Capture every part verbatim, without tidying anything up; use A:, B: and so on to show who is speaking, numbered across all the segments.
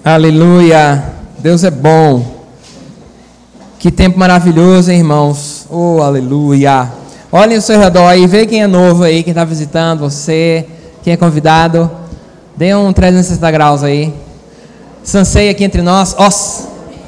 A: Aleluia, Deus é bom. Que tempo maravilhoso, hein, irmãos? Oh, aleluia. Olhem ao seu redor aí, vê quem é novo aí, quem está visitando você, quem é convidado. Dê um trezentos e sessenta graus aí. Sansei aqui entre nós. Os.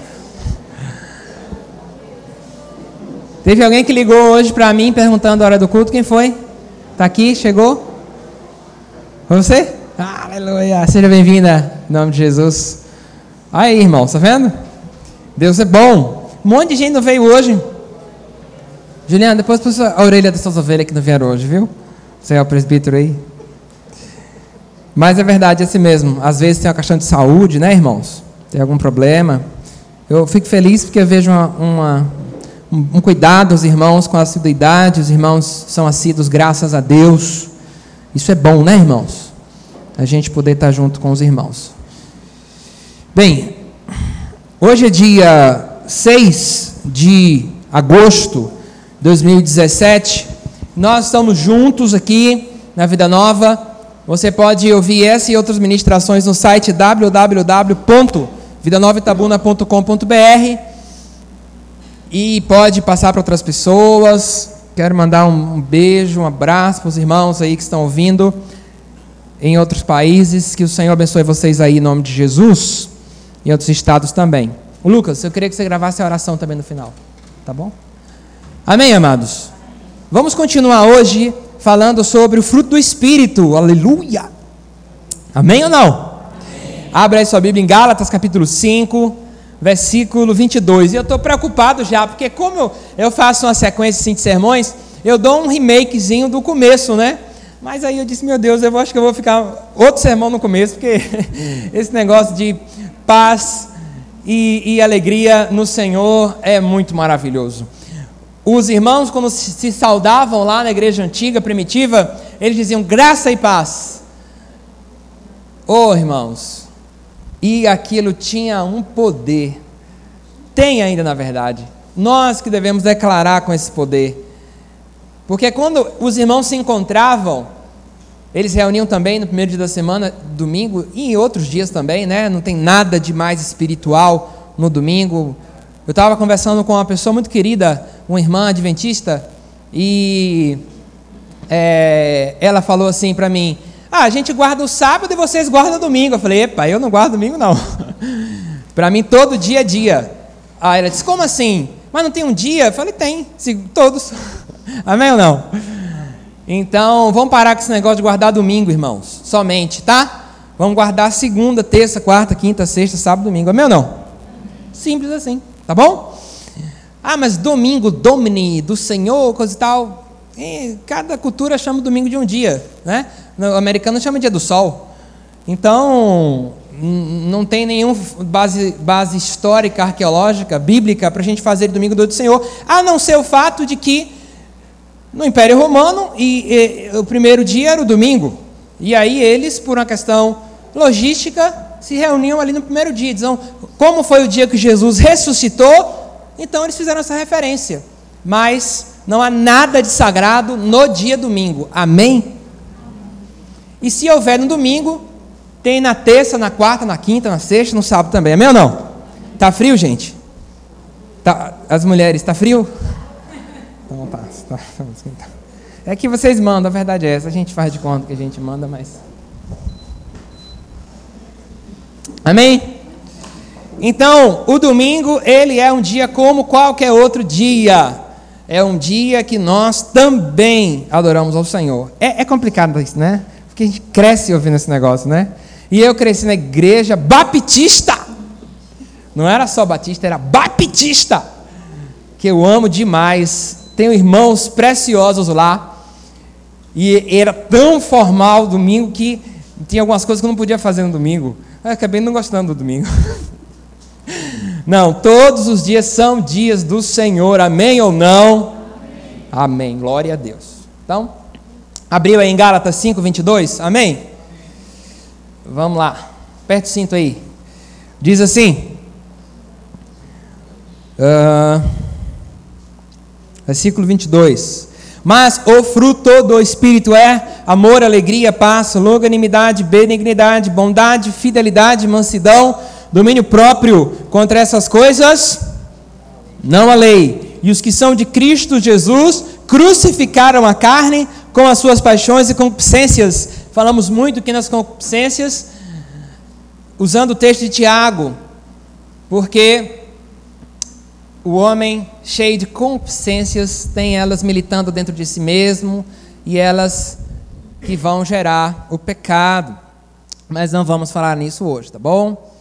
A: Teve alguém que ligou hoje para mim perguntando a hora do culto. Quem foi? Está aqui? Chegou? Foi você? Ah, aleluia. Seja bem-vinda em nome de Jesus. Aí, irmão, está vendo? Deus é bom. Um monte de gente não veio hoje. Juliana, depois puxa a orelha das suas ovelhas que não vieram hoje, viu? Você é o presbítero aí. Mas é verdade, é assim mesmo. Às vezes tem uma questão de saúde, né, irmãos? Tem algum problema. Eu fico feliz porque eu vejo uma, uma, um cuidado dos irmãos com a assiduidade. Os irmãos são assíduos, graças a Deus. Isso é bom, né, irmãos? A gente poder estar junto com os irmãos. Bem, hoje é dia seis de agosto de dois mil e dezessete. Nós estamos juntos aqui na Vida Nova. Você pode ouvir essa e outras ministrações no site w w w ponto vida nova itabuna ponto com ponto b r e pode passar para outras pessoas. Quero mandar um beijo, um abraço para os irmãos aí que estão ouvindo em outros países. Que o Senhor abençoe vocês aí em nome de Jesus, em outros estados também. O Lucas, eu queria que você gravasse a oração também no final, tá bom? Amém, amados? Vamos continuar hoje falando sobre o fruto do Espírito. Aleluia! Amém ou não? Amém. Abra aí sua Bíblia em Gálatas capítulo cinco, versículo vinte e dois. E eu estou preocupado já, porque como eu, eu faço uma sequência assim, de sermões, eu dou um remakezinho do começo, né? Mas aí eu disse, meu Deus, eu acho que eu vou ficar outro sermão no começo, porque esse negócio de paz e, e alegria no Senhor é muito maravilhoso. Os irmãos, quando se saudavam lá na igreja antiga, primitiva, eles diziam graça e paz. Oh, irmãos, e aquilo tinha um poder, tem ainda na verdade, nós que devemos declarar com esse poder, porque quando os irmãos se encontravam, eles reuniam também no primeiro dia da semana, domingo, e em outros dias também, né? Não tem nada de mais espiritual no domingo. Eu estava conversando com uma pessoa muito querida, uma irmã adventista, e é, ela falou assim para mim, ah, a gente guarda o sábado e vocês guardam o domingo. Eu falei, epa, eu não guardo domingo não. Para mim todo dia é dia. Aí ela disse, como assim? Mas não tem um dia? Eu falei, tem, todos. Amém ou não? Então, vamos parar com esse negócio de guardar domingo, irmãos, somente, tá? Vamos guardar segunda, terça, quarta, quinta, sexta, sábado, domingo. Amém ou não? Simples assim, tá bom? Ah, mas domingo, domini, do Senhor, coisa e tal. E cada cultura chama o domingo de um dia, né? O americano chama dia do sol. Então, não tem nenhuma base, base histórica, arqueológica, bíblica, para a gente fazer domingo do Senhor, a não ser o fato de que no Império Romano, e, e, o primeiro dia era o domingo. E aí eles, por uma questão logística, se reuniam ali no primeiro dia. Diziam, como foi o dia que Jesus ressuscitou, então eles fizeram essa referência. Mas não há nada de sagrado no dia domingo. Amém? E se houver no domingo, tem na terça, na quarta, na quinta, na sexta, no sábado também. Amém ou não? Tá frio, gente? Tá, as mulheres, tá frio? Então, tá, tá, tá. É que vocês mandam, a verdade é essa. A gente faz de conta que a gente manda, mas... Amém? Então, o domingo, ele é um dia como qualquer outro dia. É um dia que nós também adoramos ao Senhor. É, é complicado isso, né? Porque a gente cresce ouvindo esse negócio, né? E eu cresci na igreja baptista. Não era só batista, era baptista. Que eu amo demais. Tenho irmãos preciosos lá. E era tão formal o domingo que tinha algumas coisas que eu não podia fazer no domingo. Eu acabei não gostando do domingo. Não, todos os dias são dias do Senhor, amém ou não? Amém, amém. Glória a Deus. Então, abriu aí em Gálatas cinco, vinte e dois, amém? Vamos lá, aperta o cinto aí. Diz assim, uh, versículo vinte e dois, mas o fruto do Espírito é amor, alegria, paz, longanimidade, benignidade, bondade, fidelidade, mansidão, domínio próprio contra essas coisas não há lei. E os que são de Cristo Jesus crucificaram a carne com as suas paixões e concupiscências. Falamos muito aqui nas concupiscências, usando o texto de Tiago, porque o homem cheio de concupiscências tem elas militando dentro de si mesmo, e elas que vão gerar o pecado. Mas não vamos falar nisso hoje, tá bom?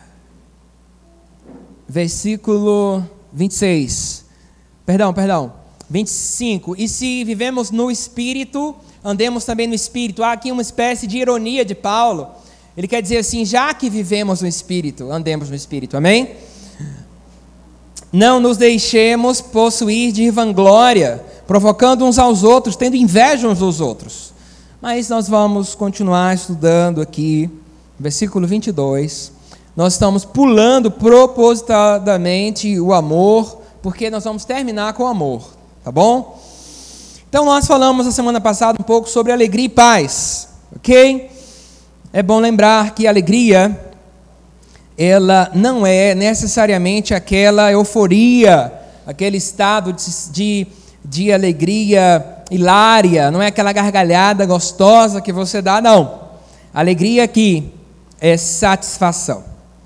A: Versículo vinte e seis. Perdão, perdão. vinte e cinco. E se vivemos no Espírito, andemos também no Espírito. Há aqui uma espécie de ironia de Paulo. Ele quer dizer assim, já que vivemos no Espírito, andemos no Espírito. Amém? Não nos deixemos possuir de vanglória, provocando uns aos outros, tendo inveja uns dos outros. Mas nós vamos continuar estudando aqui, versículo vinte e dois. Nós estamos pulando propositadamente o amor, porque nós vamos terminar com o amor, tá bom? Então nós falamos na semana passada um pouco sobre alegria e paz, ok? É bom lembrar que a alegria, ela não é necessariamente aquela euforia, aquele estado de, de, de alegria hilária, não é aquela gargalhada gostosa que você dá, não. Alegria aqui é satisfação,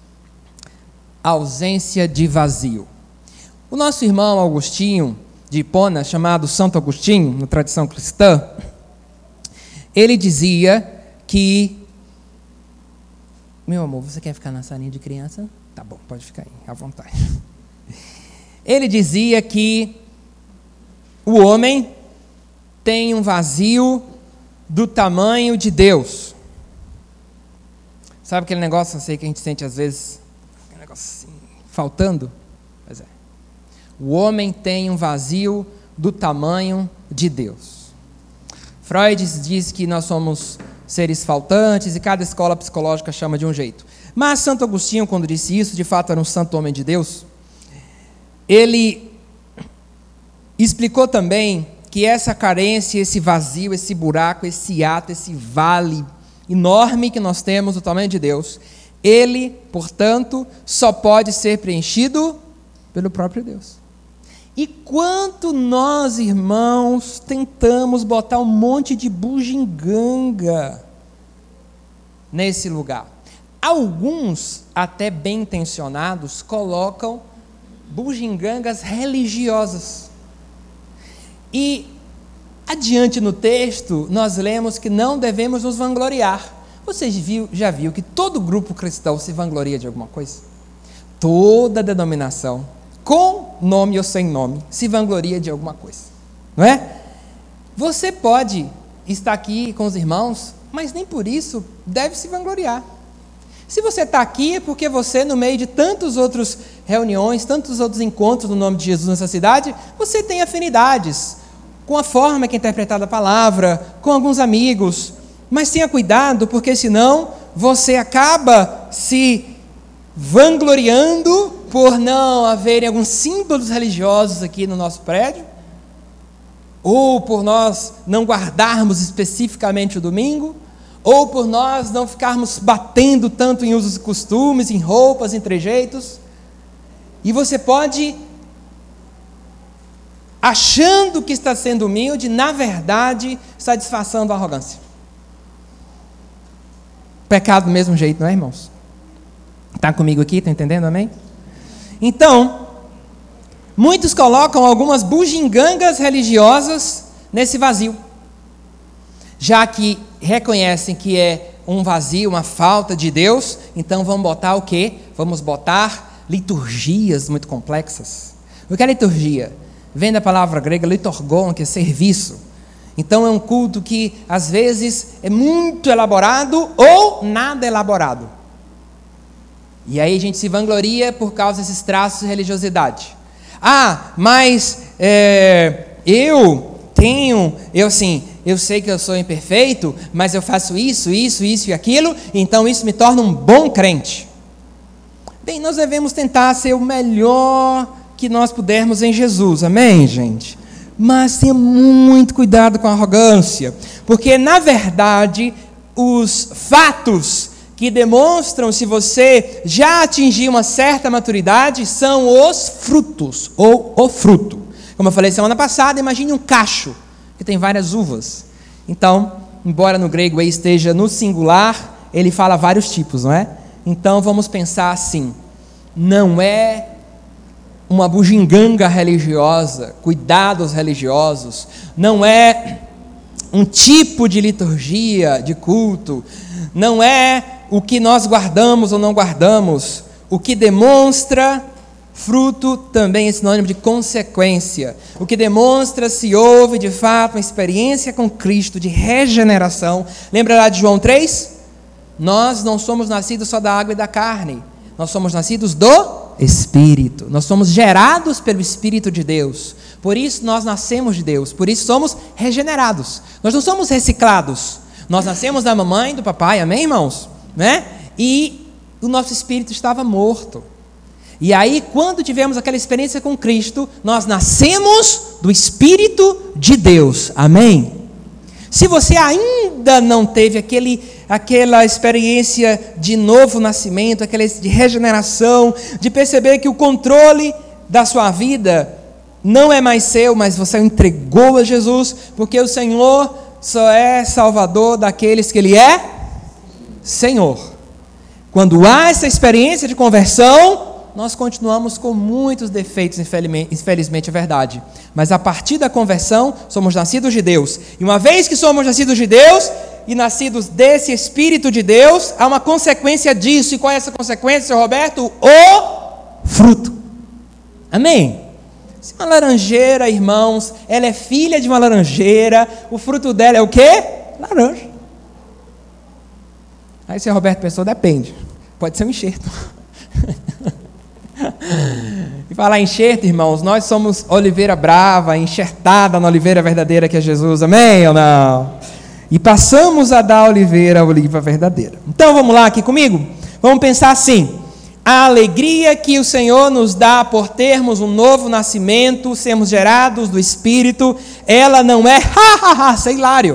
A: ausência de vazio. O nosso irmão Agostinho de Hipona, chamado Santo Agostinho, na tradição cristã, ele dizia que... Meu amor, você quer ficar na salinha de criança? Tá bom, pode ficar aí, à vontade. Ele dizia que o homem tem um vazio do tamanho de Deus. Sabe aquele negócio, eu sei que a gente sente às vezes, aquele negócio assim, faltando? Pois é. O homem tem um vazio do tamanho de Deus. Freud diz que nós somos seres faltantes, e cada escola psicológica chama de um jeito. Mas Santo Agostinho, quando disse isso, de fato era um santo homem de Deus, ele explicou também que essa carência, esse vazio, esse buraco, esse ato, esse vale enorme que nós temos do tamanho de Deus, ele, portanto, só pode ser preenchido pelo próprio Deus. E quanto nós, irmãos, tentamos botar um monte de bugiganga nesse lugar. Alguns, até bem intencionados, colocam bugigangas religiosas. E, adiante no texto, nós lemos que não devemos nos vangloriar. Você viu, já viu que todo grupo cristão se vangloria de alguma coisa? Toda denominação, com nome ou sem nome, se vangloria de alguma coisa, não é? Você pode estar aqui com os irmãos, mas nem por isso deve se vangloriar. Se você está aqui é porque você, no meio de tantas outras reuniões, tantos outros encontros no nome de Jesus nessa cidade, você tem afinidades com a forma que é interpretada a palavra, com alguns amigos, mas tenha cuidado, porque senão você acaba se vangloriando por não haverem alguns símbolos religiosos aqui no nosso prédio, ou por nós não guardarmos especificamente o domingo, ou por nós não ficarmos batendo tanto em usos e costumes, em roupas, em trejeitos. E você pode, achando que está sendo humilde, na verdade está disfarçando a arrogância. Pecado do mesmo jeito, não é, irmãos? Está comigo aqui, está entendendo, amém? Então, muitos colocam algumas bugigangas religiosas nesse vazio, já que reconhecem que é um vazio, uma falta de Deus, então vamos botar o quê? Vamos botar liturgias muito complexas. O que é liturgia? Vem da palavra grega liturgon, que é serviço. Então é um culto que às vezes é muito elaborado ou nada elaborado. E aí a gente se vangloria por causa desses traços de religiosidade. Ah, mas é, eu tenho, eu assim, eu sei que eu sou imperfeito, mas eu faço isso, isso, isso e aquilo, então isso me torna um bom crente. Bem, nós devemos tentar ser o melhor que nós pudermos em Jesus, amém, gente? Mas tenha muito cuidado com a arrogância, porque na verdade os fatos que demonstram se você já atingiu uma certa maturidade são os frutos, ou o fruto. Como eu falei semana passada, imagine um cacho que tem várias uvas. Então, embora no grego aí esteja no singular, ele fala vários tipos, não é? Então vamos pensar assim, não é uma bugiganga religiosa, cuidados religiosos, não é um tipo de liturgia, de culto, não é o que nós guardamos ou não guardamos, o que demonstra fruto também é sinônimo de consequência, o que demonstra se houve de fato uma experiência com Cristo de regeneração. Lembra lá de João três? Nós não somos nascidos só da água e da carne, nós somos nascidos do Espírito, nós somos gerados pelo Espírito de Deus, por isso nós nascemos de Deus, por isso somos regenerados, nós não somos reciclados, nós nascemos da mamãe e do papai, amém, irmãos? Né? E o nosso espírito estava morto, e aí quando tivemos aquela experiência com Cristo, nós nascemos do Espírito de Deus, amém? Se você ainda não teve aquele, aquela experiência de novo nascimento, aquela de regeneração, de perceber que o controle da sua vida não é mais seu, mas você entregou a Jesus, porque o Senhor só é Salvador daqueles que Ele é Senhor. Quando há essa experiência de conversão, nós continuamos com muitos defeitos, infelizmente é verdade, mas a partir da conversão, somos nascidos de Deus, e uma vez que somos nascidos de Deus, e nascidos desse Espírito de Deus, há uma consequência disso, e qual é essa consequência, senhor Roberto? O fruto, amém? Se uma laranjeira, irmãos, ela é filha de uma laranjeira, o fruto dela é o quê? Laranja. Aí o senhor Roberto pensou, depende, pode ser um enxerto. E falar enxerto, irmãos, nós somos oliveira brava, enxertada na oliveira verdadeira que é Jesus, amém ou não? E passamos a dar a oliveira a oliva verdadeira. Então vamos lá aqui comigo? Vamos pensar assim, a alegria que o Senhor nos dá por termos um novo nascimento, sermos gerados do Espírito, ela não é ha ha ha, sei hilário.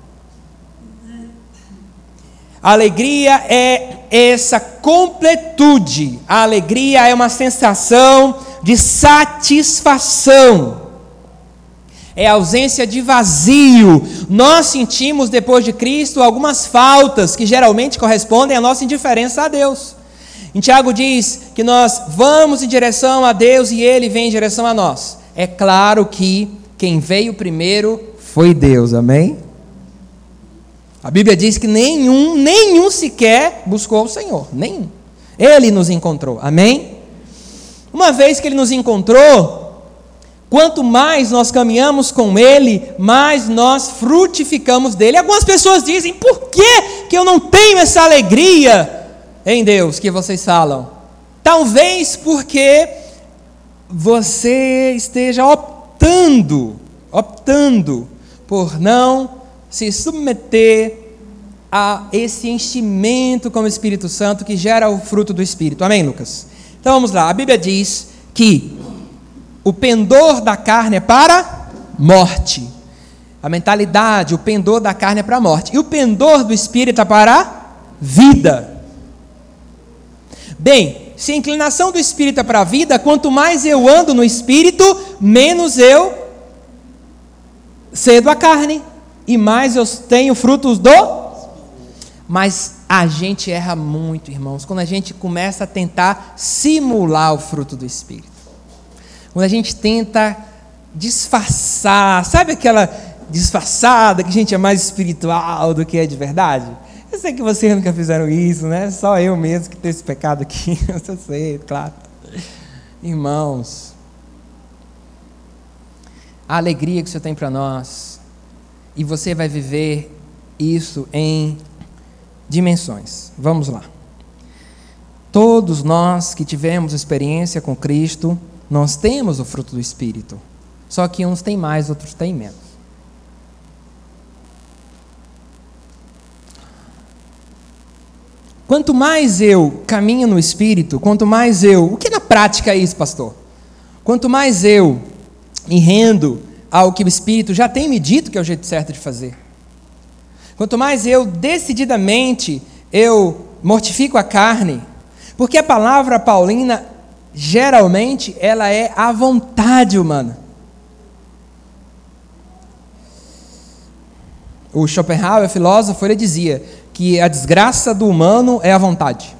A: A alegria é essa completude, a alegria é uma sensação de satisfação, é a ausência de vazio. Nós sentimos depois de Cristo algumas faltas que geralmente correspondem à nossa indiferença a Deus. Em Tiago diz que nós vamos em direção a Deus e Ele vem em direção a nós. É claro que quem veio primeiro foi Deus, amém? A Bíblia diz que nenhum, nenhum sequer buscou o Senhor, nenhum. Ele nos encontrou, amém? Uma vez que Ele nos encontrou, quanto mais nós caminhamos com Ele, mais nós frutificamos dele. Algumas pessoas dizem, por que, que eu não tenho essa alegria em Deus que vocês falam? Talvez porque você esteja optando, optando por não se submeter a esse enchimento com o Espírito Santo que gera o fruto do Espírito. Amém, Lucas? Então vamos lá, a Bíblia diz que o pendor da carne é para morte. A mentalidade, o pendor da carne é para morte. E o pendor do Espírito é para vida. Bem, se a inclinação do Espírito é para a vida, quanto mais eu ando no Espírito, menos eu cedo a carne. E mais eu tenho frutos do... Mas a gente erra muito, irmãos, quando a gente começa a tentar simular o fruto do Espírito. Quando a gente tenta disfarçar, sabe aquela disfarçada que a gente é mais espiritual do que é de verdade? Eu sei que vocês nunca fizeram isso, né? Só eu mesmo que tenho esse pecado aqui, eu sei, claro. Irmãos, a alegria que o Senhor tem para nós, e você vai viver isso em dimensões. Vamos lá. Todos nós que tivemos experiência com Cristo, nós temos o fruto do Espírito. Só que uns têm mais, outros têm menos. Quanto mais eu caminho no Espírito, quanto mais eu... O que na prática é isso, pastor? Quanto mais eu me rendo ao que o Espírito já tem me dito que é o jeito certo de fazer. Quanto mais eu, decididamente, eu mortifico a carne, porque a palavra paulina, geralmente, ela é a vontade humana. O Schopenhauer, filósofo, ele dizia que a desgraça do humano é a vontade.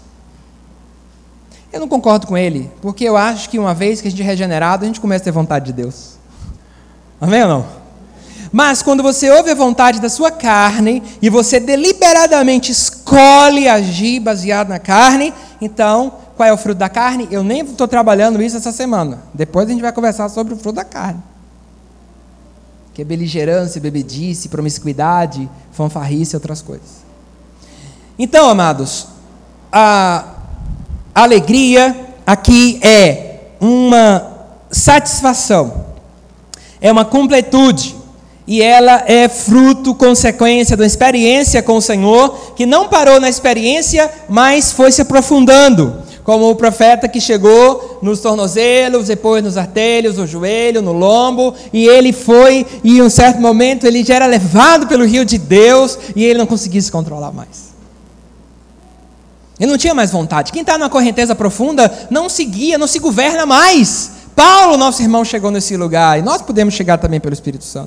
A: Eu não concordo com ele, porque eu acho que uma vez que a gente é regenerado, a gente começa a ter vontade de Deus. Amém ou não? Mas quando você ouve a vontade da sua carne, e você deliberadamente escolhe agir baseado na carne, então, qual é o fruto da carne? Eu nem estou trabalhando isso essa semana. Depois a gente vai conversar sobre o fruto da carne. Que é beligerância, bebedice, promiscuidade, fanfarrice e outras coisas. Então, amados, a alegria aqui é uma satisfação, é uma completude, e ela é fruto, consequência da experiência com o Senhor, que não parou na experiência, mas foi se aprofundando, como o profeta que chegou nos tornozelos, depois nos artelhos, no joelho, no lombo, e ele foi, e em um certo momento ele já era levado pelo rio de Deus, e ele não conseguia se controlar mais. Ele não tinha mais vontade. Quem está numa correnteza profunda não se guia, não se governa mais. Paulo, nosso irmão, chegou nesse lugar, e nós podemos chegar também pelo Espírito Santo.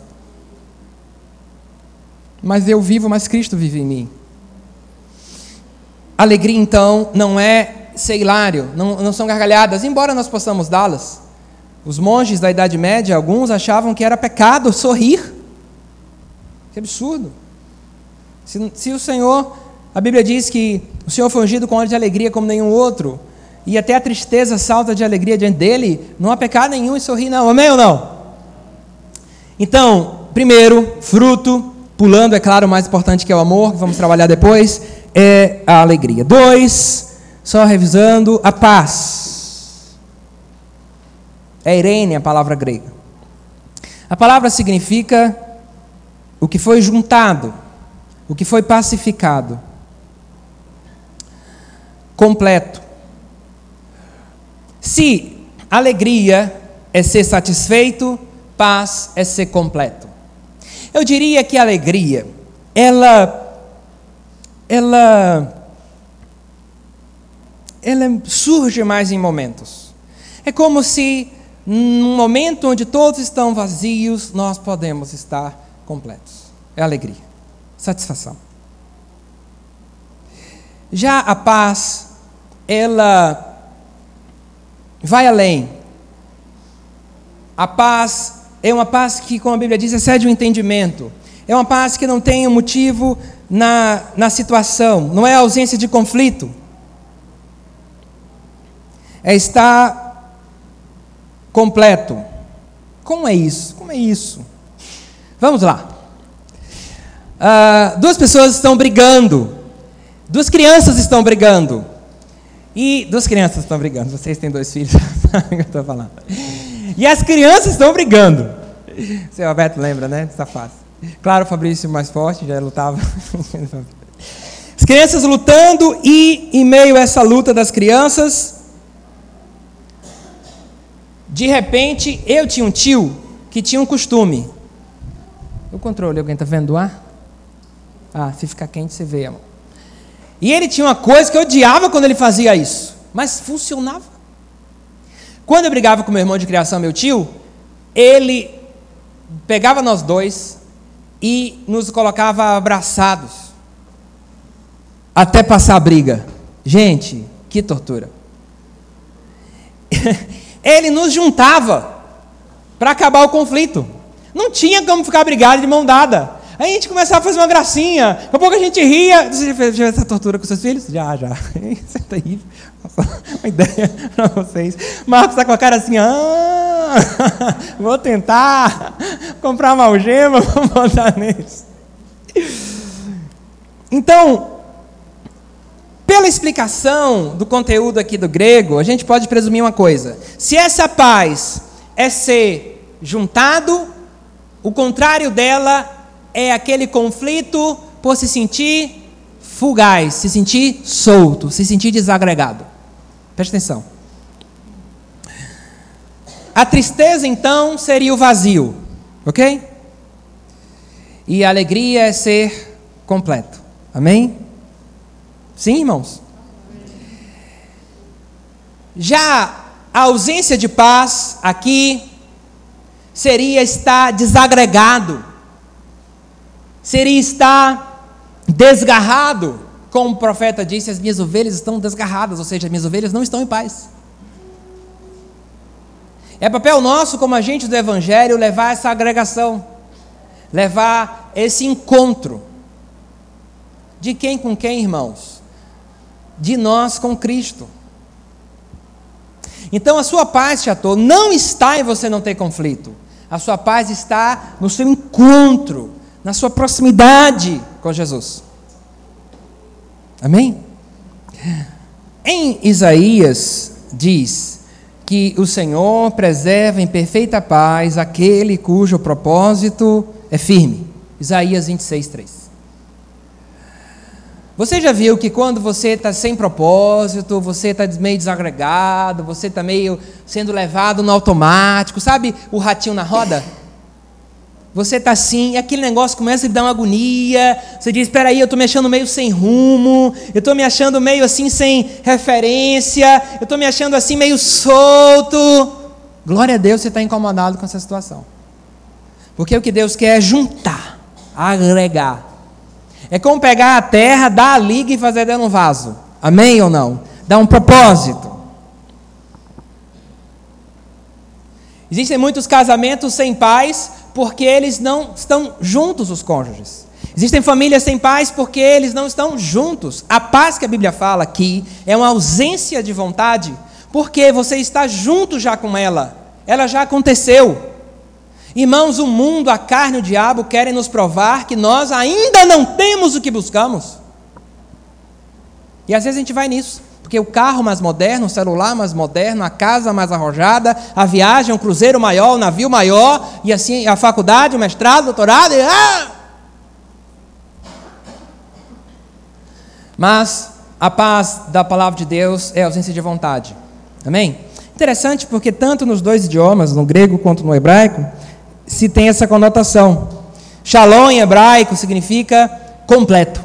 A: Mas eu vivo, mas Cristo vive em mim. Alegria, então, não é ser hilário, não, não são gargalhadas, embora nós possamos dá-las. Os monges da Idade Média, alguns achavam que era pecado sorrir. Que absurdo. Se, se o Senhor, a Bíblia diz que o Senhor foi ungido com óleo de alegria como nenhum outro, e até a tristeza salta de alegria diante dele, não há pecado nenhum em sorrir, não. Amém ou não? Então, primeiro, fruto, pulando, é claro, o mais importante que é o amor, que vamos trabalhar depois, é a alegria. Dois, só revisando, a paz. É eirene a palavra grega. A palavra significa o que foi juntado, o que foi pacificado, completo. Se alegria é ser satisfeito, paz é ser completo. Eu diria que a alegria, ela, ela, ela surge mais em momentos. É como se, num momento onde todos estão vazios, nós podemos estar completos. É alegria, satisfação. Já a paz, ela vai além. A paz é uma paz que, como a Bíblia diz, excede o entendimento. É uma paz que não tem um motivo na, na situação, não é a ausência de conflito. É estar completo. Como é isso? Como é isso? Vamos lá. Uh, duas pessoas estão brigando. Duas crianças estão brigando. E duas crianças estão brigando. Vocês têm dois filhos, sabe o que eu estou falando. E as crianças estão brigando. O seu Alberto lembra, né? Está fácil. Claro, o Fabrício mais forte, já lutava. As crianças lutando, e em meio a essa luta das crianças, de repente, eu tinha um tio que tinha um costume. O controle, alguém está vendo o ar? Ah, se ficar quente, você vê, amor. E ele tinha uma coisa que eu odiava quando ele fazia isso, mas funcionava. Quando eu brigava com meu irmão de criação, meu tio, ele pegava nós dois e nos colocava abraçados até passar a briga. Gente, que tortura. Ele nos juntava para acabar o conflito. Não tinha como ficar brigado de mão dada. Aí a gente começava a fazer uma gracinha, daqui a pouco a gente ria. Você já fez essa tortura com seus filhos? Já, já. Isso é terrível. Uma ideia para vocês. Marcos está com a cara assim, ah, vou tentar comprar uma algema, vou botar neles. Então, pela explicação do conteúdo aqui do grego, a gente pode presumir uma coisa. Se essa paz é ser juntado, o contrário dela é aquele conflito por se sentir fugaz, se sentir solto, se sentir desagregado. Preste atenção. A tristeza, então, seria o vazio, ok? E a alegria é ser completo. Amém? Sim, irmãos? Já a ausência de paz aqui seria estar desagregado, seria estar desgarrado, como o profeta disse, as minhas ovelhas estão desgarradas, ou seja, as minhas ovelhas não estão em paz. É papel nosso, como agentes do Evangelho, levar essa agregação, levar esse encontro. De quem com quem, irmãos? De nós com Cristo. Então a sua paz, Chateau, não está em você não ter conflito. A sua paz está no seu encontro, na sua proximidade com Jesus. Amém? Em Isaías diz que o Senhor preserva em perfeita paz aquele cujo propósito é firme. Isaías vinte e seis, três. Você já viu que quando você está sem propósito, você está meio desagregado, você está meio sendo levado no automático, sabe o ratinho na roda? Você está assim, e aquele negócio começa a lhe dar uma agonia, você diz, espera aí, eu estou me achando meio sem rumo, eu estou me achando meio assim sem referência, eu estou me achando assim meio solto. Glória a Deus, você está incomodado com essa situação. Porque o que Deus quer é juntar, agregar. É como pegar a terra, dar a liga e fazer dentro de um vaso. Amém ou não? Dá um propósito. Existem muitos casamentos sem paz porque eles não estão juntos, os cônjuges. Existem famílias sem paz porque eles não estão juntos. A paz que a Bíblia fala aqui é uma ausência de vontade porque você está junto já com ela. Ela já aconteceu. Irmãos, o mundo, a carne e o diabo querem nos provar que nós ainda não temos o que buscamos. E às vezes a gente vai nisso, porque o carro mais moderno, o celular mais moderno, a casa mais arrojada, a viagem, o cruzeiro maior, o navio maior, e assim a faculdade, o mestrado, o doutorado, e... ah! Mas a paz da palavra de Deus é a ausência de vontade. Amém? Interessante porque tanto nos dois idiomas, no grego quanto no hebraico, se tem essa conotação. Shalom em hebraico significa completo,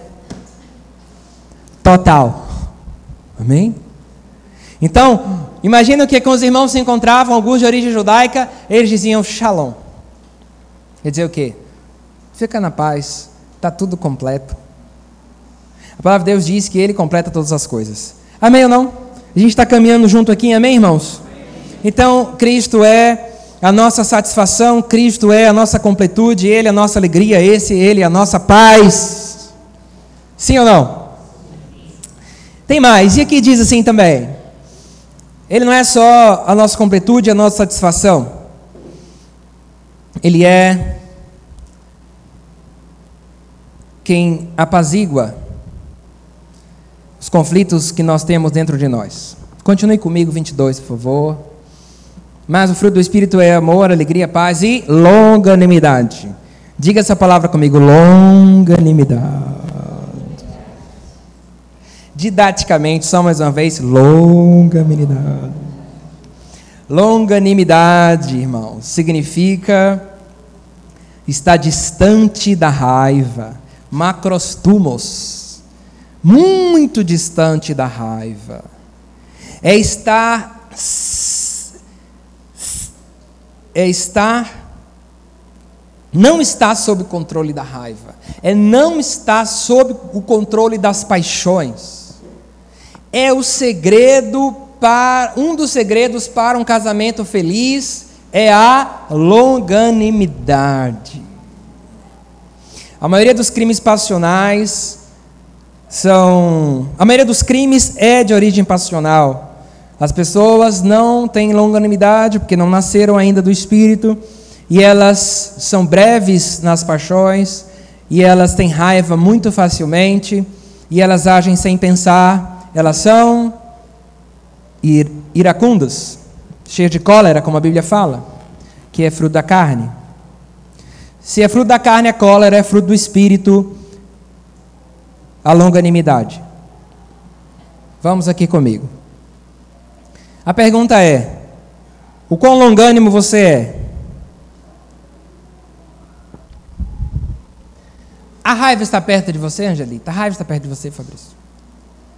A: total. Amém? Então, imagina que quando os irmãos se encontravam, alguns de origem judaica, eles diziam shalom. Quer dizer o quê? Fica na paz, está tudo completo. A palavra de Deus diz que Ele completa todas as coisas. Amém ou não? A gente está caminhando junto aqui, amém, irmãos? Então, Cristo é a nossa satisfação, Cristo é a nossa completude, Ele é a nossa alegria, esse, Ele é a nossa paz. Sim ou não? Tem mais, e aqui diz assim também, Ele não é só a nossa completude, a nossa satisfação, Ele é quem apazigua os conflitos que nós temos dentro de nós. Continue comigo, vinte e dois, por favor. Mas o fruto do Espírito é amor, alegria, paz e longanimidade. Diga essa palavra comigo, longanimidade. Didaticamente, só mais uma vez, longanimidade. Longanimidade, irmãos, significa estar distante da raiva. Macrostumos, muito distante da raiva. É estar... É estar, não estar sob o controle da raiva, é não estar sob o controle das paixões. É o segredo para, um dos segredos para um casamento feliz é a longanimidade. A maioria dos crimes passionais são, a maioria dos crimes é de origem passional. As pessoas não têm longanimidade porque não nasceram ainda do Espírito e elas são breves nas paixões e elas têm raiva muito facilmente e elas agem sem pensar. Elas são ir, iracundas, cheias de cólera, como a Bíblia fala, que é fruto da carne. Se é fruto da carne, a cólera é fruto do Espírito, a longanimidade. Vamos aqui comigo. A pergunta é, o quão longânimo você é? A raiva está perto de você, Angelita? A raiva está perto de você, Fabrício?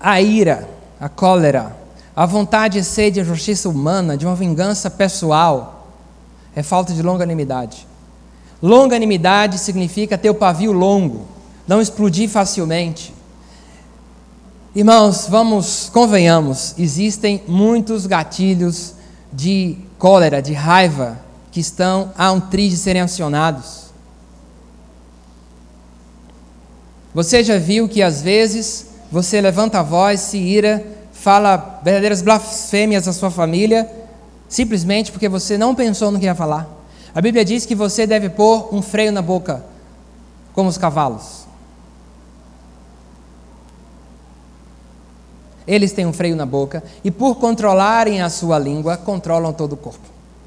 A: a ira, a cólera, a vontade e sede de justiça humana, de uma vingança pessoal, é falta de longanimidade. Longanimidade significa ter o pavio longo, não explodir facilmente. Irmãos, vamos, convenhamos, existem muitos gatilhos de cólera, de raiva, que estão a um triz de serem acionados. Você já viu que às vezes você levanta a voz, se ira, fala verdadeiras blasfêmias à sua família, simplesmente porque você não pensou no que ia falar. A Bíblia diz que você deve pôr um freio na boca, como os cavalos. Eles têm um freio na boca e, por controlarem a sua língua, controlam todo o corpo.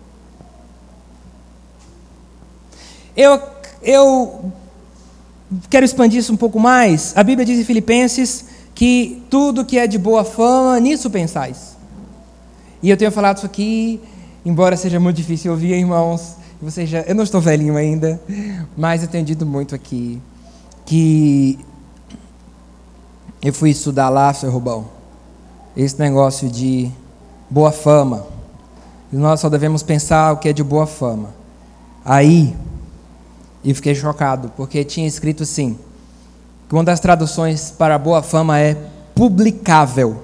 A: Eu, eu quero expandir isso um pouco mais. A Bíblia diz em Filipenses que tudo que é de boa fama, nisso pensais. E eu tenho falado isso aqui, embora seja muito difícil ouvir, irmãos. Você já, eu não estou velhinho ainda, mas eu tenho dito muito aqui que eu fui estudar lá, seu Rubão, esse negócio de boa fama. E nós só devemos pensar o que é de boa fama. Aí, eu fiquei chocado, porque tinha escrito assim, que uma das traduções para boa fama é publicável.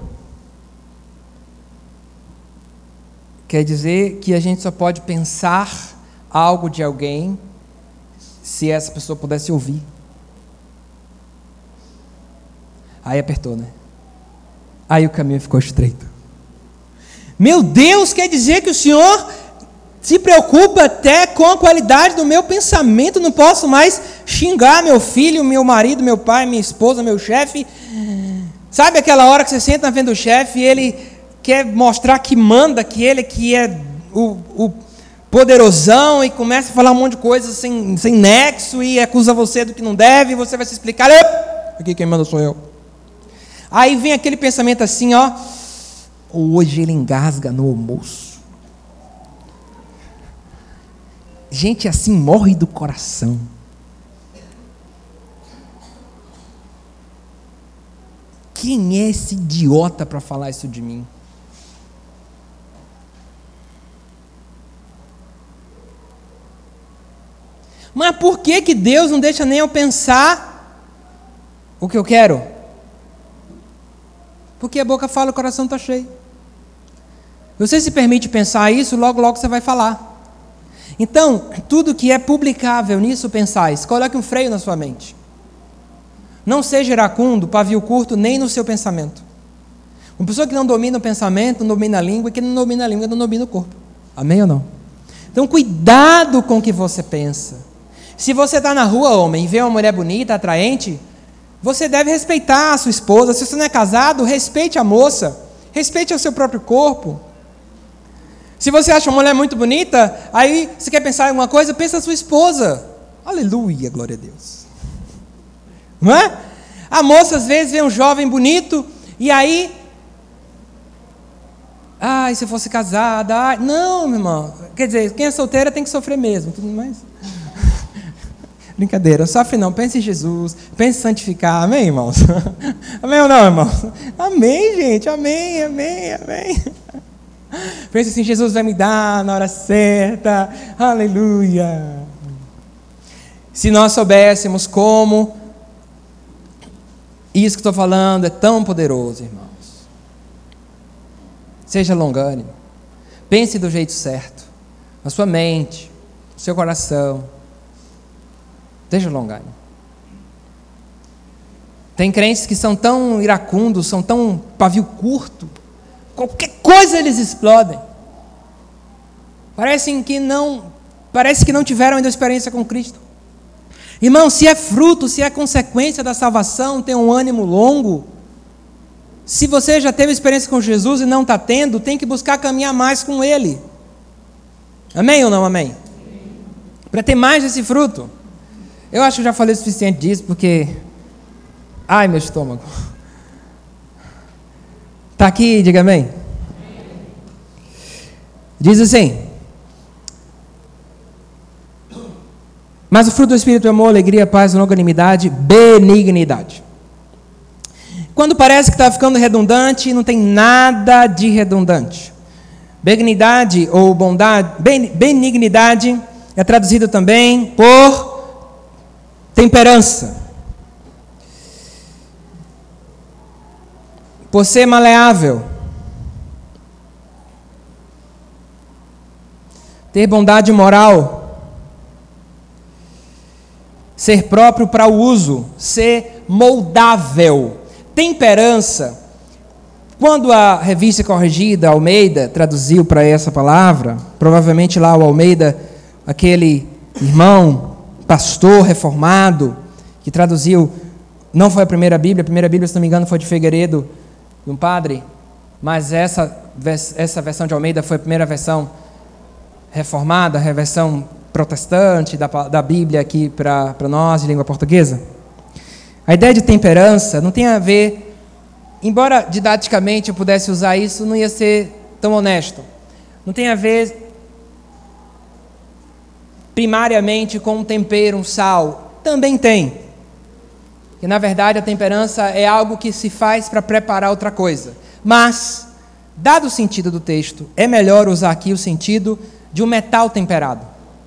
A: Quer dizer que a gente só pode pensar algo de alguém se essa pessoa pudesse ouvir. Aí apertou, né? Aí o caminho ficou estreito. Meu Deus, quer dizer que o Senhor se preocupa até com a qualidade do meu pensamento? Não posso mais xingar meu filho, meu marido, meu pai, minha esposa, meu chefe. Sabe aquela hora que você senta na frente do chefe e ele quer mostrar que manda, que ele que é o, o poderosão, e começa a falar um monte de coisas sem, sem nexo e acusa você do que não deve, e você vai se explicar, aqui quem manda sou eu. Aí vem aquele pensamento assim, ó, hoje ele engasga no almoço. Gente assim morre do coração. Quem é esse idiota para falar isso de mim? Mas por que que Deus não deixa nem eu pensar o que eu quero? Porque a boca fala, o coração está cheio. Você se permite pensar isso, logo, logo você vai falar. Então, tudo que é publicável, nisso pensais. Coloque um freio na sua mente. Não seja iracundo, pavio curto, nem no seu pensamento. Uma pessoa que não domina o pensamento, não domina a língua, e que não domina a língua, não domina o corpo. Amém ou não? Então, cuidado com o que você pensa. Se você está na rua, homem, e vê uma mulher bonita, atraente, você deve respeitar a sua esposa. Se você não é casado, respeite a moça. Respeite o seu próprio corpo. Se você acha uma mulher muito bonita, aí você quer pensar em alguma coisa, pensa na sua esposa. Aleluia, glória a Deus. Não é? A moça às vezes vê um jovem bonito, e aí, ai, se eu fosse casada, ai, não, meu irmão, quer dizer, quem é solteira tem que sofrer mesmo, tudo mais. Brincadeira, sofre não, pense em Jesus, pense em santificar, amém, irmãos? Amém ou não, irmãos? Amém, gente, amém, amém, amém. Pense assim, Jesus vai me dar na hora certa, aleluia. Se nós soubéssemos como isso que estou falando é tão poderoso, irmãos. Seja longânimo, pense do jeito certo, na sua mente, no seu coração. Seja longânimo. Tem crentes que são tão iracundos, são tão pavio curto, qualquer coisa eles explodem. Parecem que não, parece que não tiveram ainda experiência com Cristo. Irmão, se é fruto, se é consequência da salvação, tem um ânimo longo. Se você já teve experiência com Jesus e não está tendo, tem que buscar caminhar mais com Ele. Amém ou não amém? Para ter mais desse fruto. Eu acho que já falei o suficiente disso, porque... Ai, meu estômago. Está aqui, diga amém. Diz assim: mas o fruto do Espírito é amor, alegria, paz, longanimidade, benignidade. quando parece que está ficando redundante, não tem nada de redundante. Benignidade ou bondade, benignidade é traduzido também por temperança. Por ser maleável. Ter bondade moral. Ser próprio para o uso. Ser moldável. Temperança. Quando a Revista Corrigida, Almeida, traduziu para essa palavra, provavelmente lá o Almeida, aquele irmão, pastor reformado, que traduziu, não foi a primeira Bíblia, a primeira Bíblia, se não me engano, foi de Figueiredo, de um padre, mas essa, essa versão de Almeida foi a primeira versão reformada, a versão protestante da, da Bíblia aqui para nós, de língua portuguesa. A ideia de temperança não tem a ver, embora didaticamente eu pudesse usar isso, não ia ser tão honesto. Não tem a ver primariamente com um tempero, um sal. Também tem. E na verdade a temperança é algo que se faz para preparar outra coisa. Mas, dado o sentido do texto, é melhor usar aqui o sentido de um metal temperado.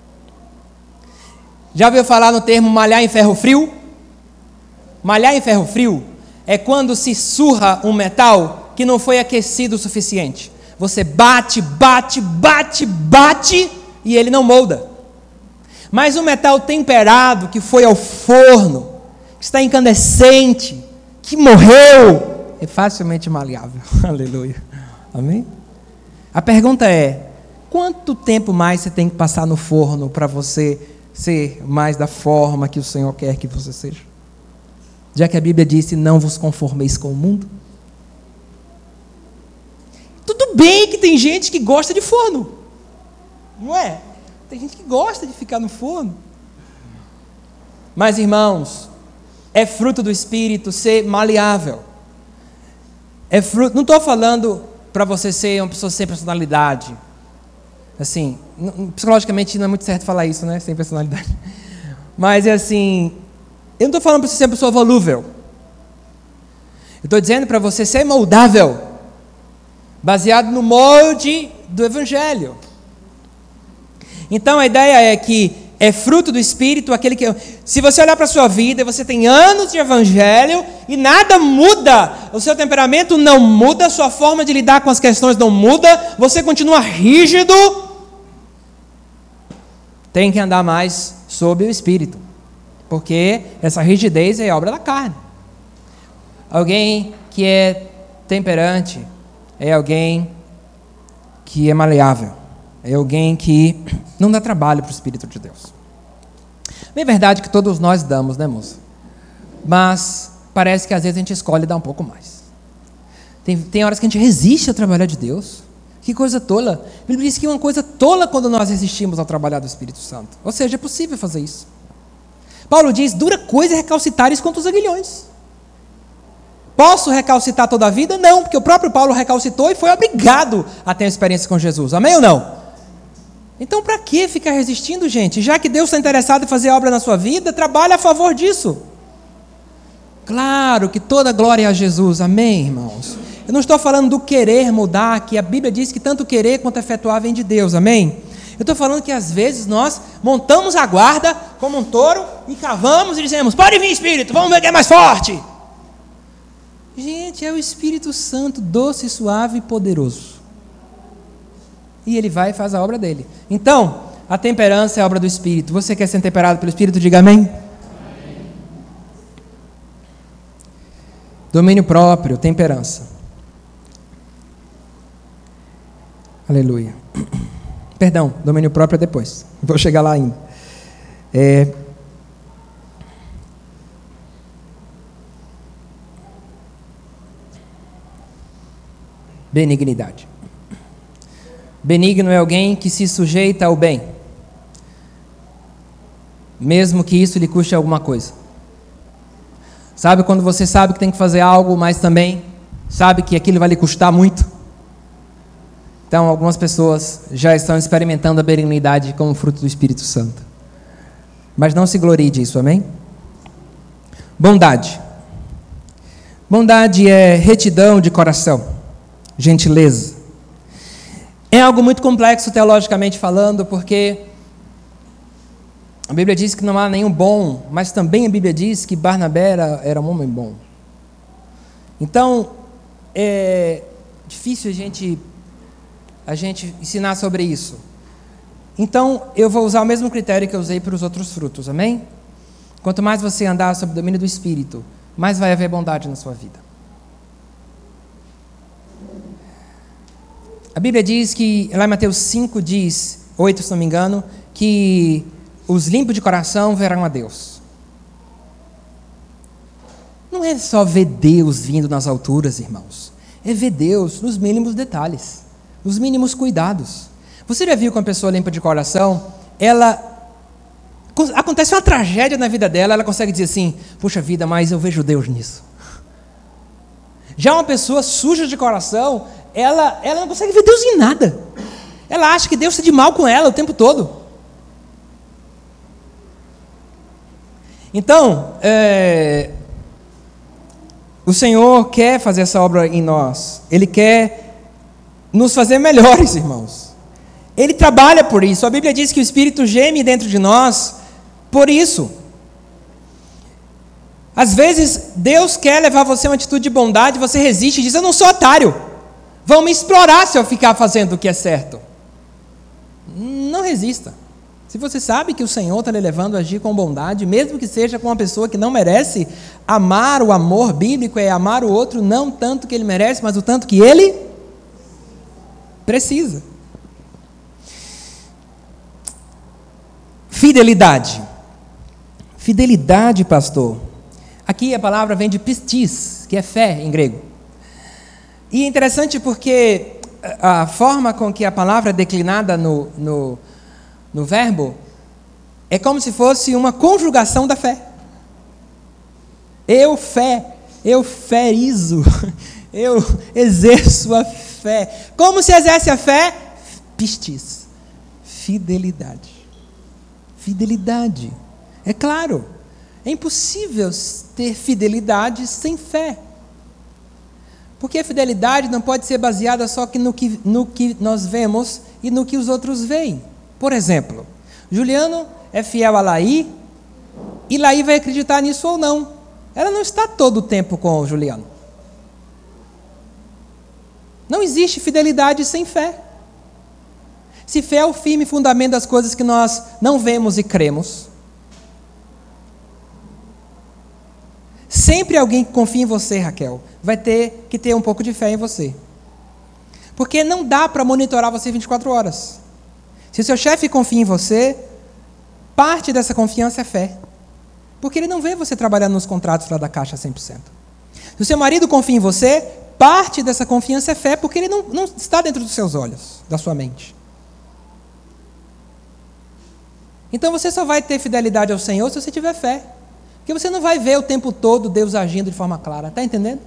A: Já ouviu falar no termo malhar em ferro frio? Malhar em ferro frio é quando se surra um metal que não foi aquecido o suficiente. Você bate, bate, bate, bate e ele não molda. Mas um metal temperado que foi ao forno, que está incandescente, que morreu, é facilmente maleável. Aleluia. Amém? A pergunta é, quanto tempo mais você tem que passar no forno para você ser mais da forma que o Senhor quer que você seja? Já que a Bíblia disse, não vos conformeis com o mundo. Tudo bem que tem gente que gosta de forno. Não é? Tem gente que gosta de ficar no forno. Mas, irmãos, é fruto do Espírito ser maleável. É fruto, não estou falando para você ser uma pessoa sem personalidade. Assim, psicologicamente não é muito certo falar isso, né? Sem personalidade. Mas é assim, eu não estou falando para você ser uma pessoa volúvel. Eu estou dizendo para você ser moldável, baseado no molde do Evangelho. Então a ideia é que é fruto do Espírito, aquele que... Se você olhar para a sua vida, você tem anos de Evangelho e nada muda, o seu temperamento não muda, a sua forma de lidar com as questões não muda, você continua rígido, tem que andar mais sob o Espírito, porque essa rigidez é obra da carne. Alguém que é temperante é alguém que é maleável, é alguém que não dá trabalho para o Espírito de Deus. É verdade que todos nós damos, né, moça? Mas parece que às vezes a gente escolhe dar um pouco mais. Tem, tem horas que a gente resiste ao trabalhar de Deus. Que coisa tola. A Bíblia diz que é uma coisa tola quando nós resistimos ao trabalhar do Espírito Santo. Ou seja, é possível fazer isso. Paulo diz, dura coisa é recalcitares contra os aguilhões. Posso recalcitar toda a vida? Não, porque o próprio Paulo recalcitou e foi obrigado a ter uma experiência com Jesus. Amém ou não? Então, para que ficar resistindo, gente? Já que Deus está interessado em fazer obra na sua vida, trabalhe a favor disso. Claro que toda glória é a Jesus. Amém, irmãos? Eu não estou falando do querer mudar, que a Bíblia diz que tanto querer quanto efetuar vem de Deus. Amém? Eu estou falando que às vezes nós montamos a guarda como um touro e cavamos e dizemos, pode vir Espírito, vamos ver quem é mais forte. Gente, é o Espírito Santo, doce, suave e poderoso. E ele vai e faz a obra dele. Então, a temperança é a obra do Espírito. Você quer ser temperado pelo Espírito? Diga amém. Amém. Domínio próprio, temperança. Aleluia. Perdão, domínio próprio é depois. Vou chegar lá ainda. É... Benignidade. Benigno é alguém que se sujeita ao bem, mesmo que isso lhe custe alguma coisa. Sabe quando você sabe que tem que fazer algo, mas também sabe que aquilo vai lhe custar muito? Então, algumas pessoas já estão experimentando a benignidade como fruto do Espírito Santo. Mas não se glorie disso, amém? Bondade. Bondade é retidão de coração, gentileza. É algo muito complexo teologicamente falando, porque a Bíblia diz que não há nenhum bom, mas também a Bíblia diz que Barnabé era, era um homem bom. Então, é difícil a gente, a gente ensinar sobre isso. Então, eu vou usar o mesmo critério que eu usei para os outros frutos, amém? Quanto mais você andar sob o domínio do Espírito, mais vai haver bondade na sua vida. A Bíblia diz que, lá em Mateus cinco diz, oito se não me engano, que os limpos de coração verão a Deus. Não é só ver Deus vindo nas alturas, irmãos. É ver Deus nos mínimos detalhes, nos mínimos cuidados. Você já viu que uma pessoa limpa de coração, ela... acontece uma tragédia na vida dela, ela consegue dizer assim, puxa vida, mas eu vejo Deus nisso. Já uma pessoa suja de coração, ela, ela não consegue ver Deus em nada. Ela acha que Deus está de mal com ela o tempo todo. Então, é, o Senhor quer fazer essa obra em nós. Ele quer nos fazer melhores, irmãos. Ele trabalha por isso. A Bíblia diz que o Espírito geme dentro de nós por isso. Às vezes, Deus quer levar você a uma atitude de bondade, você resiste e diz, eu não sou otário. Vão me explorar se eu ficar fazendo o que é certo. Não resista. Se você sabe que o Senhor está lhe levando a agir com bondade, mesmo que seja com uma pessoa que não merece, amar o amor bíblico é amar o outro não tanto que ele merece, mas o tanto que ele precisa. Fidelidade. Fidelidade, pastor. Aqui a palavra vem de pistis, que é fé em grego. E é interessante porque a forma com que a palavra é declinada no, no, no verbo é como se fosse uma conjugação da fé. Eu fé, eu ferizo, eu exerço a fé. Como se exerce a fé? Pistis, fidelidade. Fidelidade. É claro, é impossível ter fidelidade sem fé. Porque a fidelidade não pode ser baseada só no que, no que nós vemos e no que os outros veem. Por exemplo, Juliano é fiel a Laí, e Laí vai acreditar nisso ou não. Ela não está todo o tempo com o Juliano. Não existe fidelidade sem fé. Se fé é o firme fundamento das coisas que nós não vemos e cremos, sempre alguém que confia em você, Raquel, vai ter que ter um pouco de fé em você. Porque não dá para monitorar você vinte e quatro horas. Se o seu chefe confia em você, parte dessa confiança é fé. Porque ele não vê você trabalhando nos contratos lá da Caixa cem por cento. Se o seu marido confia em você, parte dessa confiança é fé, porque ele não, não está dentro dos seus olhos, da sua mente. Então você só vai ter fidelidade ao Senhor se você tiver fé. Porque você não vai ver o tempo todo Deus agindo de forma clara. Está entendendo?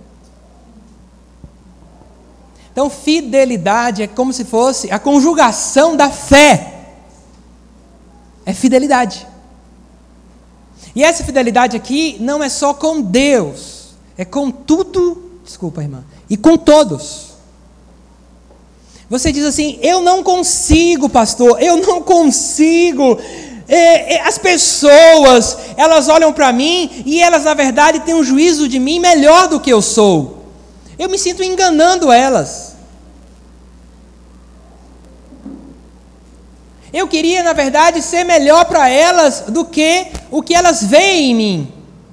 A: Então, fidelidade é como se fosse a conjugação da fé. É fidelidade. E essa fidelidade aqui não é só com Deus. É com tudo, desculpa, irmã, e com todos. Você diz assim, eu não consigo, pastor, eu não consigo. É, é, as pessoas, elas olham para mim e elas, na verdade, têm um juízo de mim melhor do que eu sou. Eu me sinto enganando elas. Eu queria, na verdade, ser melhor para elas do que o que elas veem em mim.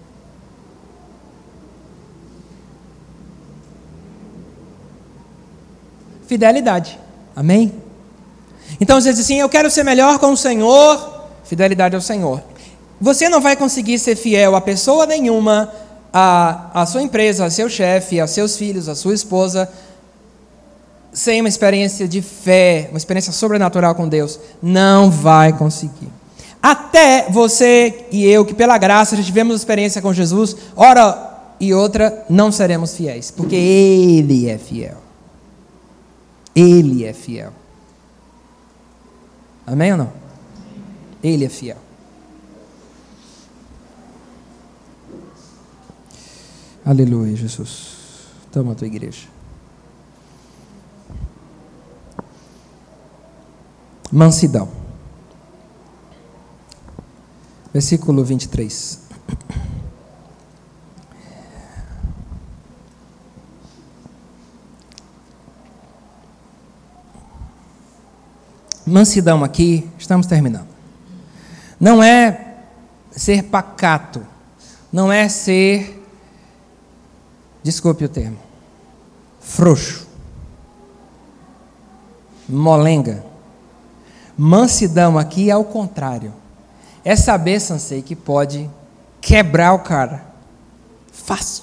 A: Fidelidade. Amém? Então você diz assim, eu quero ser melhor com o Senhor. Fidelidade ao Senhor. Você não vai conseguir ser fiel a pessoa nenhuma, a, a sua empresa, a seu chefe, a seus filhos, a sua esposa, sem uma experiência de fé, uma experiência sobrenatural com Deus. Não vai conseguir. Até você e eu, que pela graça já tivemos experiência com Jesus, hora e outra não seremos fiéis, porque Ele é fiel. Ele é fiel. Amém ou não? Ele é fiel. Aleluia, Jesus. Toma a tua igreja. Mansidão. Versículo vinte e três. Mansidão aqui, estamos terminando. Não é ser pacato, não é ser, desculpe o termo, frouxo, molenga. Mansidão aqui é o contrário. É saber, Sansei, que pode quebrar o cara. Fácil.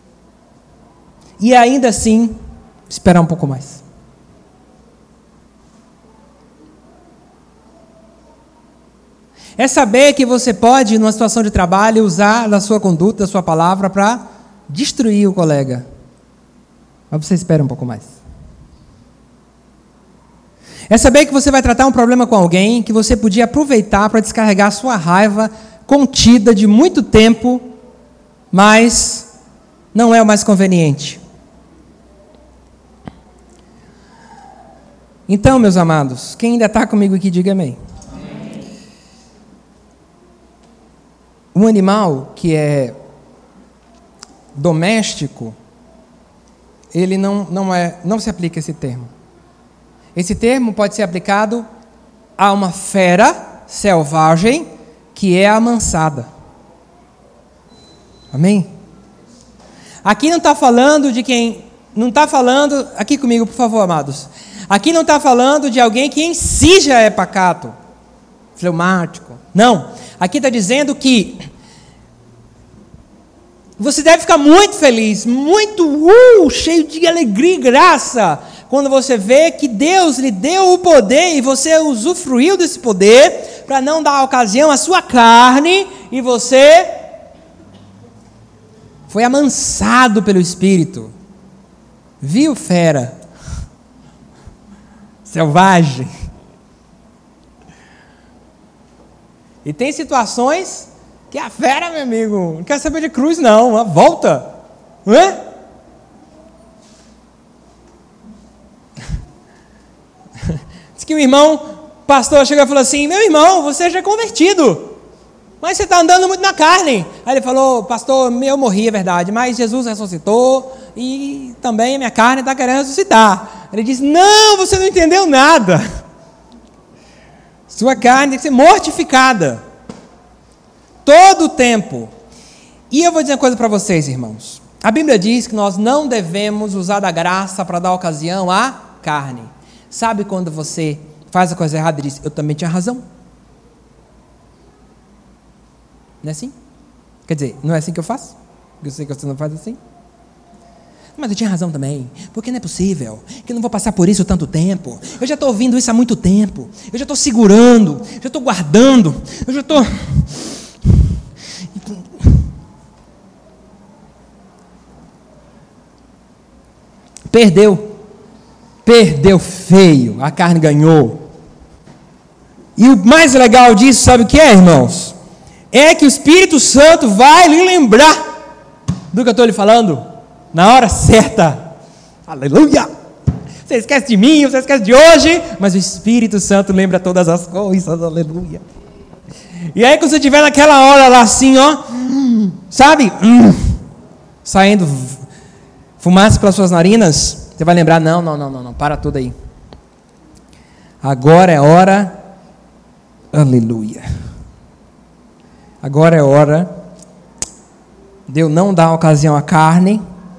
A: E ainda assim, esperar um pouco mais. É saber que você pode, numa situação de trabalho, usar da sua conduta, da sua palavra, para destruir o colega. Mas você espera um pouco mais. É saber que você vai tratar um problema com alguém que você podia aproveitar para descarregar a sua raiva contida de muito tempo, mas não é o mais conveniente. Então, meus amados, quem ainda está comigo aqui, diga amém. Amém. Um animal que é doméstico, ele não, não, é, não se aplica esse termo. Esse termo pode ser aplicado a uma fera selvagem que é amansada. Amém? Aqui não está falando de quem... Não está falando... Aqui comigo, por favor, amados. Aqui não está falando de alguém que em si já é pacato, fleumático. Não. Aqui está dizendo que você deve ficar muito feliz, muito uh, cheio de alegria e graça, quando você vê que Deus lhe deu o poder e você usufruiu desse poder para não dar ocasião à sua carne e você foi amansado pelo Espírito. Viu, fera? Selvagem. E tem situações que a fera, meu amigo, não quer saber de cruz não, a volta, não é? Diz que o irmão, pastor, chegou e falou assim, meu irmão, você já é convertido, mas você está andando muito na carne. Aí ele falou, pastor, eu morri, é verdade, mas Jesus ressuscitou e também a minha carne está querendo ressuscitar. Ele disse, não, você não entendeu nada. Sua carne tem que ser mortificada. Todo o tempo. E eu vou dizer uma coisa para vocês, irmãos. A Bíblia diz que nós não devemos usar da graça para dar ocasião à carne. Sabe quando você faz a coisa errada e diz, eu também tinha razão? Não é assim? Quer dizer, não é assim que eu faço? Eu sei que você não faz assim. Mas eu tinha razão também, porque não é possível, que eu não vou passar por isso tanto tempo. Eu já estou ouvindo isso há muito tempo. Eu já estou segurando, já estou guardando, eu já estou... Perdeu. Perdeu feio, a carne ganhou. E o mais legal disso, sabe o que é, irmãos? É que o Espírito Santo vai lhe lembrar do que eu estou lhe falando na hora certa. Aleluia! Você esquece de mim, você esquece de hoje, mas o Espírito Santo lembra todas as coisas. Aleluia! E aí quando você estiver naquela hora lá assim, ó, sabe? Saindo fumaça pelas suas narinas, você vai lembrar, não, não, não, não, não, para tudo aí. Agora é hora, aleluia. Agora é hora de eu não dar ocasião à carne.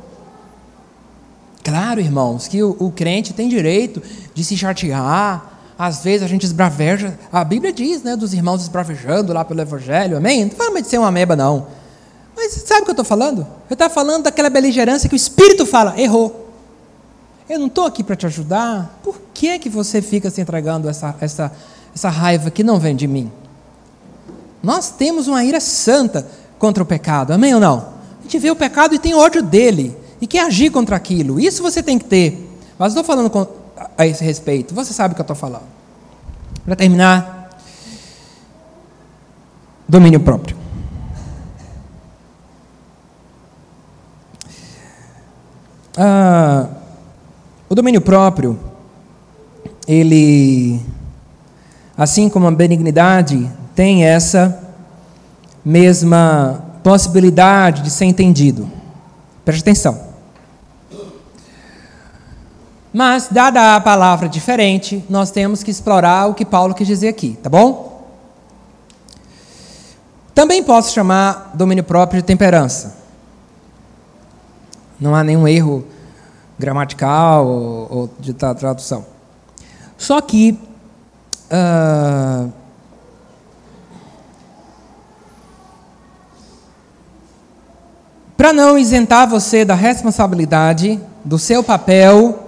A: Claro, irmãos, que o, o crente tem direito de se chatear. Às vezes a gente esbraveja. A Bíblia diz, né, dos irmãos esbravejando lá pelo Evangelho, amém? Não estou falando de ser uma ameba, não. Mas sabe o que eu estou falando? Eu estou falando daquela beligerância que o Espírito fala, errou. Eu não estou aqui para te ajudar. Por que que você fica se entregando essa, essa, essa raiva que não vem de mim? Nós temos uma ira santa contra o pecado, amém ou não? A gente vê o pecado e tem ódio dele, e quer agir contra aquilo. Isso você tem que ter. Mas estou falando com, a esse respeito. Você sabe o que eu estou falando. Para terminar, domínio próprio. ah, o domínio próprio, ele, assim como a benignidade, tem essa mesma possibilidade de ser entendido. Preste atenção. Mas, dada a palavra diferente, nós temos que explorar o que Paulo quis dizer aqui, tá bom? Também posso chamar domínio próprio de temperança. Não há nenhum erro gramatical ou, ou de tradução. Só que uh, para não isentar você da responsabilidade do seu papel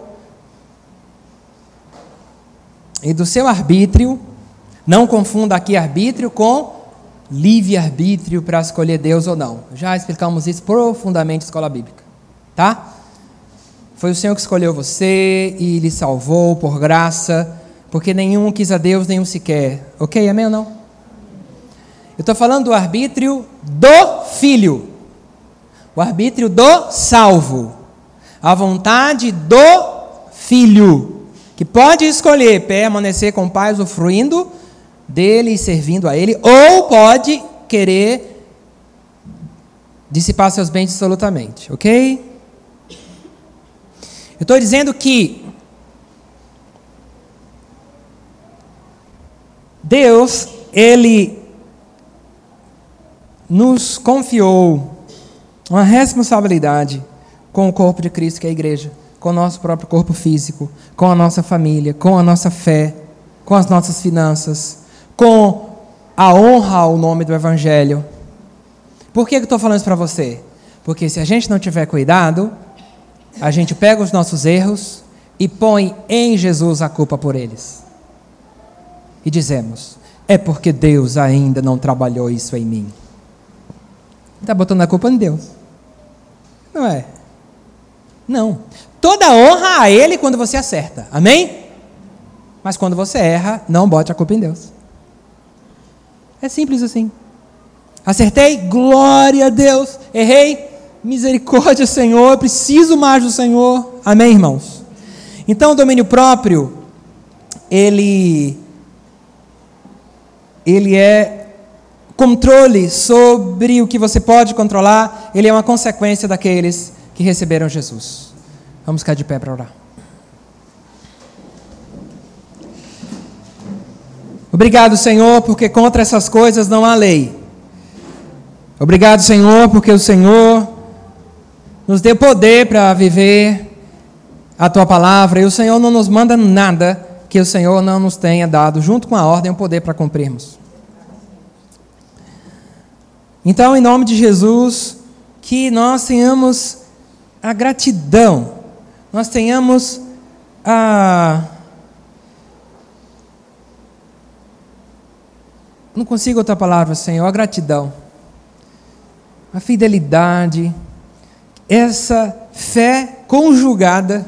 A: e do seu arbítrio, não confunda aqui arbítrio com livre-arbítrio para escolher Deus ou não. Já explicamos isso profundamente na escola bíblica, tá? Foi o Senhor que escolheu você e lhe salvou por graça, porque nenhum quis a Deus, nenhum sequer. Ok, amém ou não? Eu estou falando do arbítrio do Filho, o arbítrio do salvo, a vontade do Filho, que pode escolher permanecer com o Pai usufruindo dele e servindo a ele, ou pode querer dissipar seus bens absolutamente, ok? Eu estou dizendo que Deus, Ele nos confiou uma responsabilidade com o corpo de Cristo, que é a igreja, com o nosso próprio corpo físico, com a nossa família, com a nossa fé, com as nossas finanças, com a honra ao nome do Evangelho. Por que eu estou falando isso para você? Porque se a gente não tiver cuidado, a gente pega os nossos erros e põe em Jesus a culpa por eles. E dizemos, é porque Deus ainda não trabalhou isso em mim. Está botando a culpa em Deus. Não é? Não. Toda honra a Ele quando você acerta. Amém? Mas quando você erra, não bote a culpa em Deus. É simples assim. Acertei? Glória a Deus. Errei? Misericórdia, Senhor. Eu preciso mais do Senhor. Amém, irmãos? Então, o domínio próprio, ele, ele é controle sobre o que você pode controlar. Ele é uma consequência daqueles que receberam Jesus. Vamos ficar de pé para orar. Obrigado, Senhor, porque contra essas coisas não há lei. Obrigado, Senhor, porque o Senhor nos deu poder para viver a Tua palavra, e o Senhor não nos manda nada que o Senhor não nos tenha dado, junto com a ordem, o poder para cumprirmos. Então, em nome de Jesus, que nós tenhamos a gratidão, nós tenhamos a... Não consigo outra palavra, Senhor, a gratidão, a fidelidade, essa fé conjugada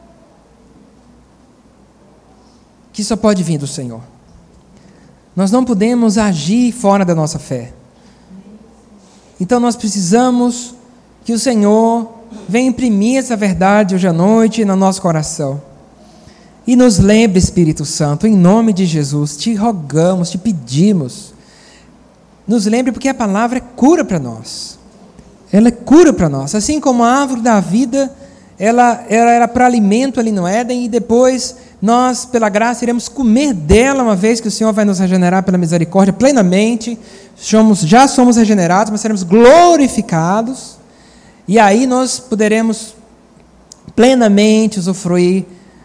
A: que só pode vir do Senhor. Nós não podemos agir fora da nossa fé. Então nós precisamos que o Senhor venha imprimir essa verdade hoje à noite no nosso coração. E nos lembre, Espírito Santo, em nome de Jesus, te rogamos, te pedimos. Nos lembre porque a palavra é cura para nós. Ela é cura para nós. Assim como a árvore da vida, ela, ela era para alimento ali no Éden, e depois nós, pela graça, iremos comer dela, uma vez que o Senhor vai nos regenerar pela misericórdia plenamente. Somos, já somos regenerados, mas seremos glorificados. E aí nós poderemos plenamente usufruir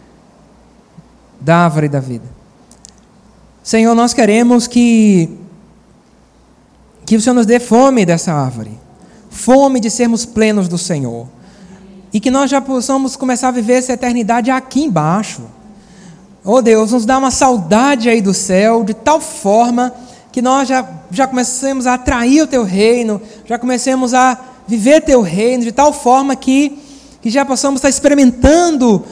A: da árvore da vida. Senhor, nós queremos que, que o Senhor nos dê fome dessa árvore. Fome de sermos plenos do Senhor. E que nós já possamos começar a viver essa eternidade aqui embaixo. Oh Deus, nos dá uma saudade aí do céu, de tal forma que nós já, já comecemos a atrair o Teu reino, já comecemos a viver Teu reino, de tal forma que, que já possamos estar experimentando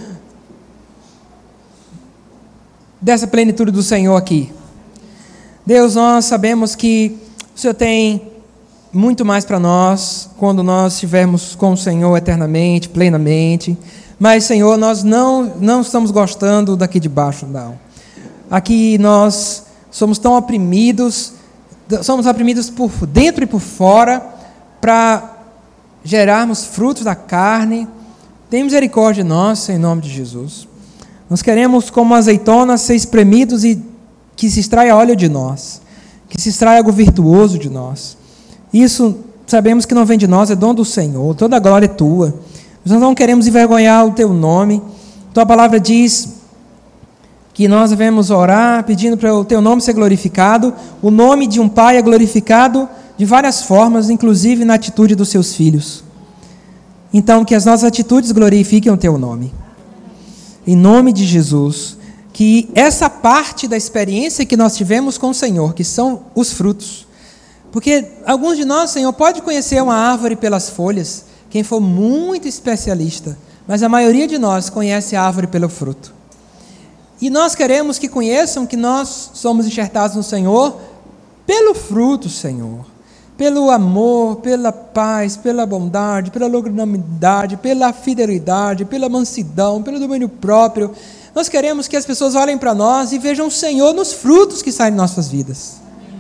A: dessa plenitude do Senhor aqui. Deus, nós sabemos que o Senhor tem muito mais para nós quando nós estivermos com o Senhor eternamente, plenamente. Mas, Senhor, nós não, não estamos gostando daqui de baixo, não. Aqui nós somos tão oprimidos, somos oprimidos por dentro e por fora, para gerarmos frutos da carne. Tem misericórdia de nós, em nome de Jesus. Nós queremos, como azeitonas, ser espremidos e que se extraia óleo de nós, que se extraia algo virtuoso de nós. Isso sabemos que não vem de nós, é dom do Senhor, toda a glória é tua. Nós não queremos envergonhar o teu nome. Tua palavra diz que nós devemos orar pedindo para o teu nome ser glorificado. O nome de um pai é glorificado de várias formas, inclusive na atitude dos seus filhos. Então, que as nossas atitudes glorifiquem o teu nome. Em nome de Jesus, que essa parte da experiência que nós tivemos com o Senhor, que são os frutos, porque alguns de nós, Senhor, pode conhecer uma árvore pelas folhas, quem for muito especialista, mas a maioria de nós conhece a árvore pelo fruto. E nós queremos que conheçam que nós somos enxertados no Senhor pelo fruto, Senhor, pelo amor, pela paz, pela bondade, pela longanimidade, pela fidelidade, pela mansidão, pelo domínio próprio. Nós queremos que as pessoas olhem para nós e vejam o Senhor nos frutos que saem de nossas vidas.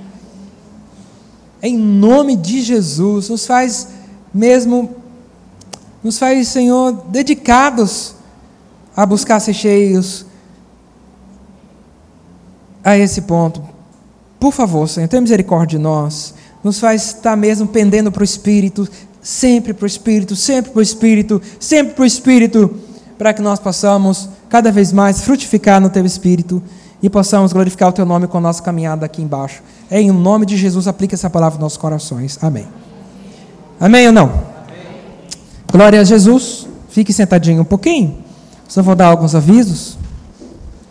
A: Em nome de Jesus, nos faz mesmo, nos faz, Senhor, dedicados a buscar ser cheios a esse ponto. Por favor, Senhor, tenha misericórdia de nós. Nos faz estar mesmo pendendo para o Espírito, sempre para o Espírito, sempre para o Espírito, sempre para o Espírito, para que nós possamos cada vez mais frutificar no Teu Espírito e possamos glorificar o Teu nome com a nossa caminhada aqui embaixo. Em nome de Jesus, aplique essa palavra nos nossos corações. Amém. Amém ou não? Amém. Glória a Jesus. Fique sentadinho um pouquinho. Só vou dar alguns avisos.